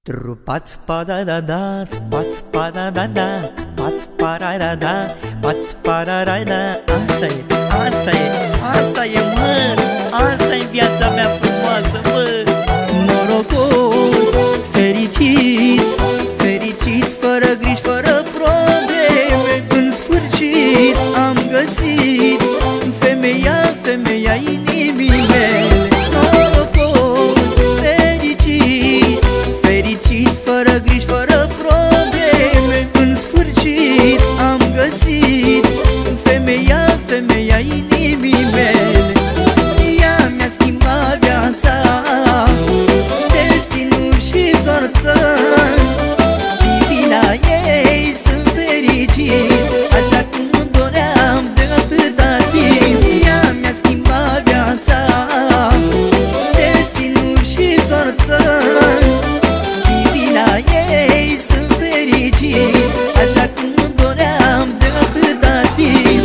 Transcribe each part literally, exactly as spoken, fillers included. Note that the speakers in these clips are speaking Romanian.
Trupați pa da da da, pați pa da da da, pați pa ra ra da, pați pa ra ra da. Asta e, asta e, asta e, mă, asta e viața mea frumoasă, mă. Norocos, fericit, fericit, fără griji, fără probleme. În sfârșit am găsit femeia, femeia inimii mele. Norocos, fericit, fericit, fără griji, fără probleme. În sfârșit am găsit femeia, femeia inimii mele. Ea mi-a schimbat viața, destinul și sortă. Divina ei sunt fericit, așa cum îmi doream de atâta timp. Ea mi-a schimbat viața, destinul și sortă. Divina ei sunt fericit, așa cum îmi doream de atâta timp.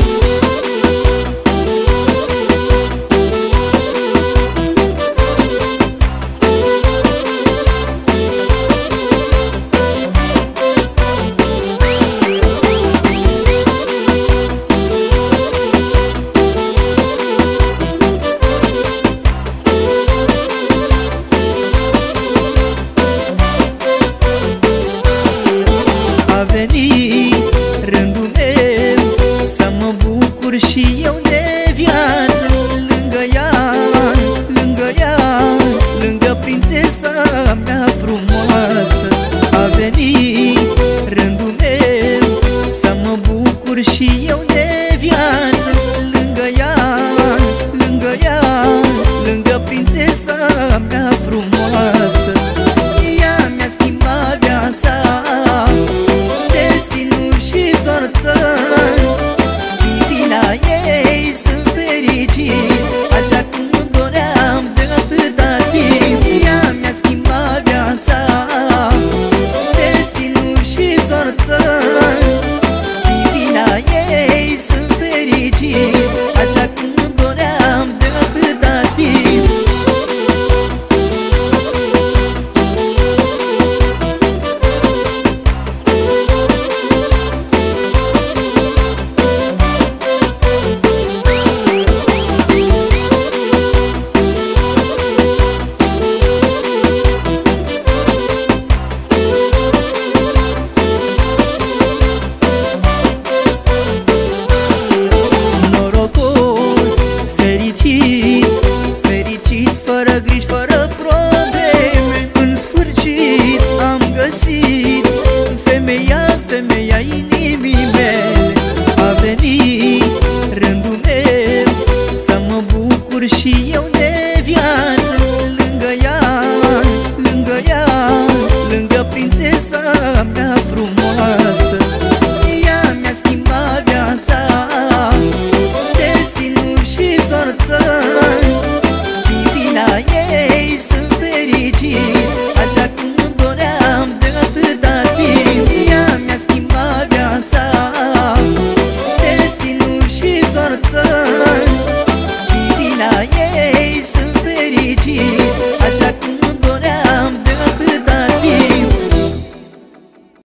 A venit rândul meu să mă bucur și eu de viață. Lângă ea, lângă ea, lângă prințesa mea frumoasă. A venit rândul meu să mă bucur și eu de viață. Lângă ea, lângă ea, lângă prințesa mea frumoasă. Ea mi-a schimbat viața, destinul și sortă. Divina ei sunt fericit, așa cum îmi doream de atâta timp. Ea mi-a schimbat viața, destinul și sortă. Divina ei sunt fericit, așa cum îmi doream de atâta timp. Fericit, fără griji, fără probleme. În sfârșit am găsit femeia, femeia inimii mele. A venit rândul meu să mă bucur și eu de viață. Lângă ea, lângă ea, lângă prințesa mea frumoasă. Ea mi-a schimbat viața, destinul și sortă.